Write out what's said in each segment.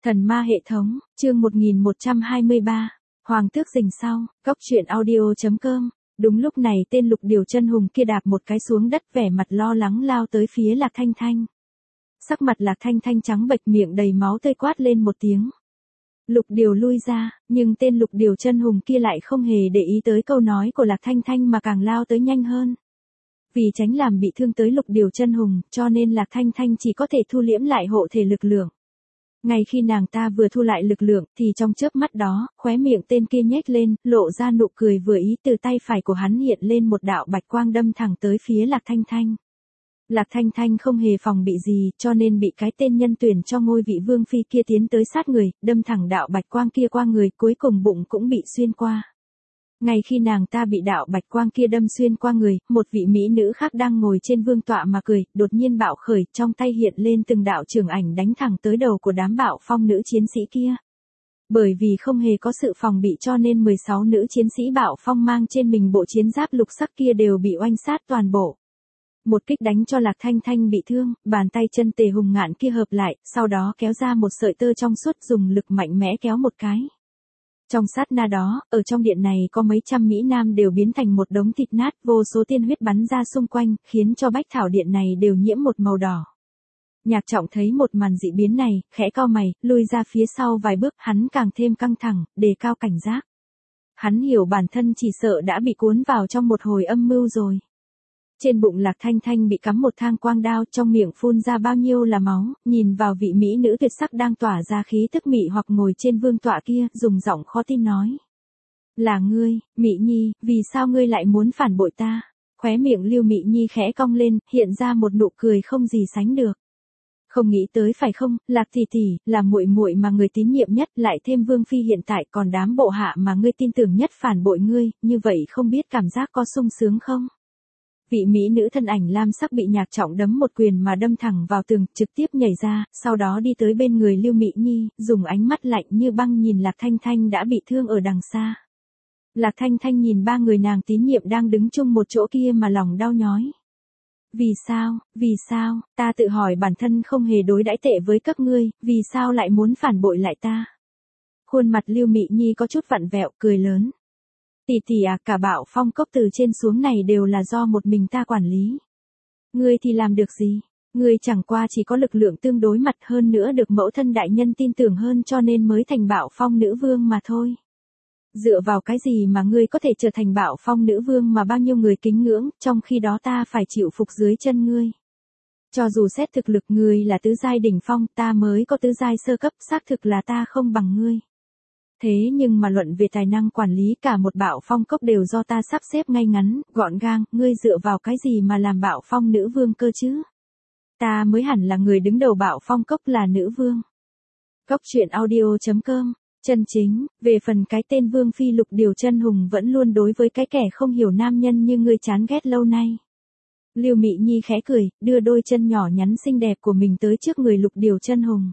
Thần ma hệ thống, chương 1123, Hoàng tước rình sau, góc truyện audio.com. Đúng lúc này tên Lục Điều Chân Hùng kia đạp một cái xuống đất, vẻ mặt lo lắng lao tới phía Lạc Thanh Thanh. Sắc mặt Lạc Thanh Thanh trắng bệch, miệng đầy máu tươi, quát lên một tiếng. Lục Điều lui ra, nhưng tên Lục Điều Chân Hùng kia lại không hề để ý tới câu nói của Lạc Thanh Thanh mà càng lao tới nhanh hơn. Vì tránh làm bị thương tới Lục Điều Chân Hùng, cho nên Lạc Thanh Thanh chỉ có thể thu liễm lại hộ thể lực lượng. Ngay khi nàng ta vừa thu lại lực lượng, thì trong chớp mắt đó, khóe miệng tên kia nhếch lên, lộ ra nụ cười vừa ý, từ tay phải của hắn hiện lên một đạo bạch quang đâm thẳng tới phía Lạc Thanh Thanh. Lạc Thanh Thanh không hề phòng bị gì, cho nên bị cái tên nhân tuyển cho ngôi vị vương phi kia tiến tới sát người, đâm thẳng đạo bạch quang kia qua người, cuối cùng bụng cũng bị xuyên qua. Ngay khi nàng ta bị đạo bạch quang kia đâm xuyên qua người, một vị mỹ nữ khác đang ngồi trên vương tọa mà cười, đột nhiên bạo khởi, trong tay hiện lên từng đạo trường ảnh đánh thẳng tới đầu của đám Bạo Phong nữ chiến sĩ kia. Bởi vì không hề có sự phòng bị cho nên 16 nữ chiến sĩ Bạo Phong mang trên mình bộ chiến giáp lục sắc kia đều bị oanh sát toàn bộ. Một kích đánh cho Lạc Thanh Thanh bị thương, bàn tay chân Tề Hùng Ngạn kia hợp lại, sau đó kéo ra một sợi tơ trong suốt, dùng lực mạnh mẽ kéo một cái. Trong sát na đó, ở trong điện này có mấy trăm mỹ nam đều biến thành một đống thịt nát, vô số tiên huyết bắn ra xung quanh, khiến cho bách thảo điện này đều nhiễm một màu đỏ. Nhạc Trọng thấy một màn dị biến này, khẽ cau mày, lui ra phía sau vài bước, hắn càng thêm căng thẳng, đề cao cảnh giác. Hắn hiểu bản thân chỉ sợ đã bị cuốn vào trong một hồi âm mưu rồi. Trên bụng Lạc Thanh Thanh bị cắm một thang quang đao, trong miệng phun ra bao nhiêu là máu, nhìn vào vị mỹ nữ tuyệt sắc đang tỏa ra khí tức mị hoặc ngồi trên vương tọa kia, dùng giọng khó tin nói. Là ngươi, Mị Nhi, vì sao ngươi lại muốn phản bội ta? Khóe miệng Lưu Mị Nhi khẽ cong lên, hiện ra một nụ cười không gì sánh được. Không nghĩ tới phải không, Lạc tỷ tỷ, là muội muội mà người tín nhiệm nhất, lại thêm vương phi hiện tại còn đám bộ hạ mà ngươi tin tưởng nhất phản bội ngươi, như vậy không biết cảm giác có sung sướng không? Vị mỹ nữ thân ảnh lam sắc bị Nhạc Trọng đấm một quyền mà đâm thẳng vào tường, trực tiếp nhảy ra, sau đó đi tới bên người Lưu Mị Nhi, dùng ánh mắt lạnh như băng nhìn Lạc Thanh Thanh đã bị thương ở đằng xa. Lạc Thanh Thanh nhìn ba người nàng tín nhiệm đang đứng chung một chỗ kia mà lòng đau nhói. Vì sao, ta tự hỏi bản thân không hề đối đãi tệ với các ngươi, vì sao lại muốn phản bội lại ta? Khuôn mặt Lưu Mị Nhi có chút vặn vẹo, cười lớn. Tỷ tỷ à, cả Bạo Phong cốc từ trên xuống này đều là do một mình ta quản lý. Ngươi thì làm được gì? Ngươi chẳng qua chỉ có lực lượng tương đối mặt, hơn nữa được mẫu thân đại nhân tin tưởng hơn, cho nên mới thành Bạo Phong nữ vương mà thôi. Dựa vào cái gì mà ngươi có thể trở thành Bạo Phong nữ vương mà bao nhiêu người kính ngưỡng, trong khi đó ta phải chịu phục dưới chân ngươi? Cho dù xét thực lực ngươi là tứ giai đỉnh phong, ta mới có tứ giai sơ cấp, xác thực là ta không bằng ngươi. Thế nhưng mà luận về tài năng quản lý cả một Bạo Phong cốc đều do ta sắp xếp ngay ngắn, gọn gàng, ngươi dựa vào cái gì mà làm Bạo Phong nữ vương cơ chứ? Ta mới hẳn là người đứng đầu Bạo Phong cốc, là nữ vương. Góc truyện audio.com. Chân chính, về phần cái tên vương phi Lục Điều Chân Hùng vẫn luôn đối với cái kẻ không hiểu nam nhân như ngươi chán ghét lâu nay. Lưu Mị Nhi khẽ cười, đưa đôi chân nhỏ nhắn xinh đẹp của mình tới trước người Lục Điều Chân Hùng.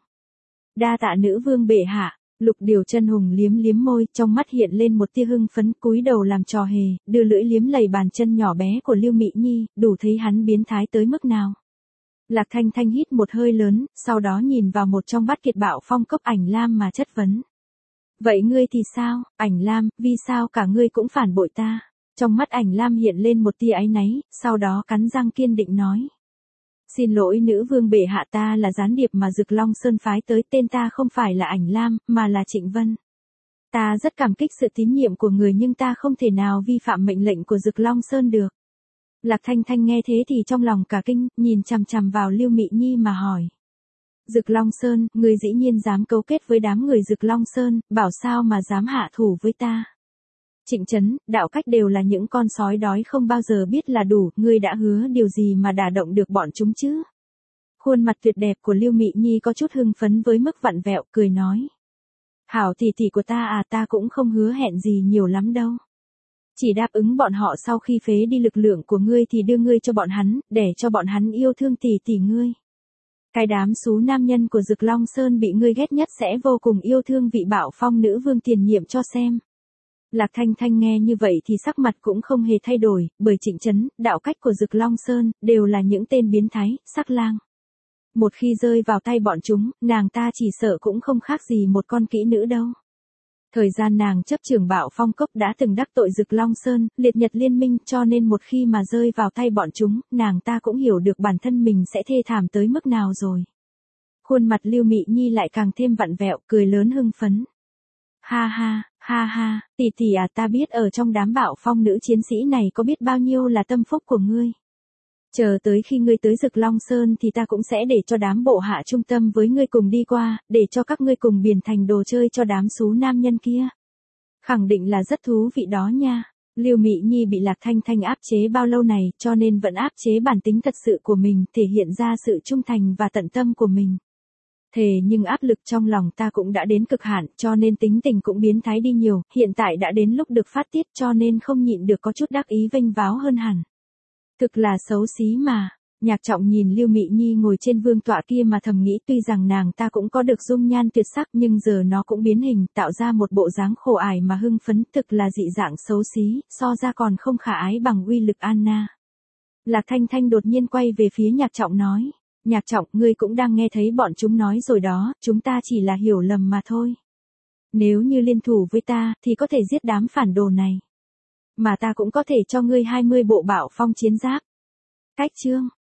Đa tạ nữ vương bệ hạ. Lục Điều Chân Hùng liếm liếm môi, trong mắt hiện lên một tia hưng phấn, cúi đầu làm trò hề, đưa lưỡi liếm lầy bàn chân nhỏ bé của Lưu Mị Nhi, đủ thấy hắn biến thái tới mức nào. Lạc Thanh Thanh hít một hơi lớn, sau đó nhìn vào một trong bát kiệt Bạo Phong cốc Ảnh Lam mà chất vấn. Vậy ngươi thì sao, Ảnh Lam, vì sao cả ngươi cũng phản bội ta? Trong mắt Ảnh Lam hiện lên một tia áy náy, sau đó cắn răng kiên định nói. Xin lỗi nữ vương bệ hạ, ta là gián điệp mà Dực Long Sơn phái tới, tên ta không phải là Ảnh Lam, mà là Trịnh Vân. Ta rất cảm kích sự tín nhiệm của người nhưng ta không thể nào vi phạm mệnh lệnh của Dực Long Sơn được. Lạc Thanh Thanh nghe thế thì trong lòng cả kinh, nhìn chằm chằm vào Lưu Mị Nhi mà hỏi. Dực Long Sơn, ngươi dĩ nhiên dám cấu kết với đám người Dực Long Sơn, bảo sao mà dám hạ thủ với ta? Trịnh Trấn, Đạo Cách đều là những con sói đói không bao giờ biết là đủ, ngươi đã hứa điều gì mà đả động được bọn chúng chứ? Khuôn mặt tuyệt đẹp của Lưu Mị Nhi có chút hưng phấn với mức vặn vẹo, cười nói. Hảo tỷ tỷ của ta à, ta cũng không hứa hẹn gì nhiều lắm đâu. Chỉ đáp ứng bọn họ sau khi phế đi lực lượng của ngươi thì đưa ngươi cho bọn hắn, để cho bọn hắn yêu thương tỷ tỷ ngươi. Cái đám xú nam nhân của Dực Long Sơn bị ngươi ghét nhất sẽ vô cùng yêu thương vị Bạo Phong nữ vương tiền nhiệm cho xem. Lạc Thanh Thanh nghe như vậy thì sắc mặt cũng không hề thay đổi, bởi Trịnh Trấn, Đạo Cách của Dực Long Sơn, đều là những tên biến thái, sắc lang. Một khi rơi vào tay bọn chúng, nàng ta chỉ sợ cũng không khác gì một con kỹ nữ đâu. Thời gian nàng chấp trưởng Bạo Phong Cốc đã từng đắc tội Dực Long Sơn, liệt nhật liên minh, cho nên một khi mà rơi vào tay bọn chúng, nàng ta cũng hiểu được bản thân mình sẽ thê thảm tới mức nào rồi. Khuôn mặt Lưu Mị Nhi lại càng thêm vặn vẹo, cười lớn hưng phấn. Ha ha, tỷ tỷ à, ta biết ở trong đám Bạo Phong nữ chiến sĩ này có biết bao nhiêu là tâm phúc của ngươi. Chờ tới khi ngươi tới Dực Long Sơn thì ta cũng sẽ để cho đám bộ hạ trung tâm với ngươi cùng đi qua, để cho các ngươi cùng biến thành đồ chơi cho đám xú nam nhân kia. Khẳng định là rất thú vị đó nha. Lưu Mị Nhi bị Lạc Thanh Thanh áp chế bao lâu này, cho nên vẫn áp chế bản tính thật sự của mình, thể hiện ra sự trung thành và tận tâm của mình. Thề nhưng áp lực trong lòng ta cũng đã đến cực hạn, cho nên tính tình cũng biến thái đi nhiều, hiện tại đã đến lúc được phát tiết, cho nên không nhịn được có chút đắc ý vênh váo hơn hẳn. Thực là xấu xí mà. Nhạc Trọng nhìn Lưu Mị Nhi ngồi trên vương tọa kia mà thầm nghĩ, tuy rằng nàng ta cũng có được dung nhan tuyệt sắc nhưng giờ nó cũng biến hình, tạo ra một bộ dáng khổ ải mà hưng phấn, thực là dị dạng xấu xí, so ra còn không khả ái bằng uy lực Anna. Lạc Thanh Thanh đột nhiên quay về phía Nhạc Trọng nói, Nhạc Trọng, ngươi cũng đang nghe thấy bọn chúng nói rồi đó, chúng ta chỉ là hiểu lầm mà thôi. Nếu như liên thủ với ta, thì có thể giết đám phản đồ này. Mà ta cũng có thể cho ngươi 20 bộ Bạo Phong chiến giáp. Cách chương